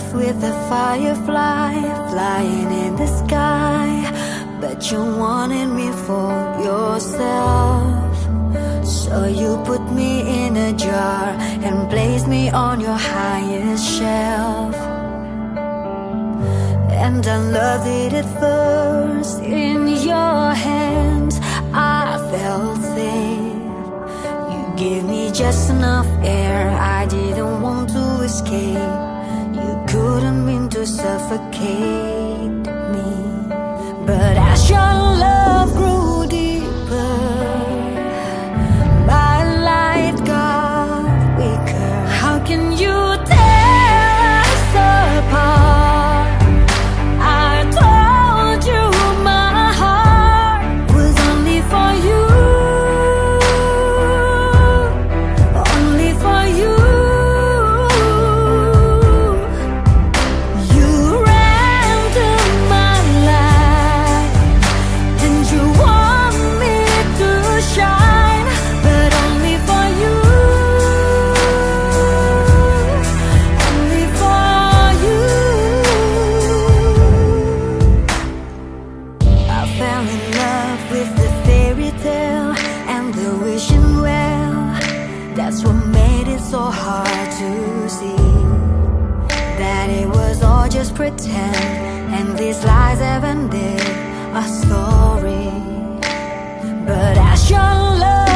love with a firefly flying in the sky, but you wanted me for yourself. So you put me in a jar and placed me on your highest shelf. And I loved it at first. In your hands I felt safe. You gave me just enough air, I didn't want to escape. You couldn't mean to suffocate me. But as your love grew deeper, my light got weaker. How can you tear us apart? I told you my heart was only for you, only for you. You ran to my life and you want me to shine, but only for you, only for you. I fell in love with the fairy tale and the wishing well. That's what made it so hard to see that it was all just pretend, and these lies have ended our story. But as your love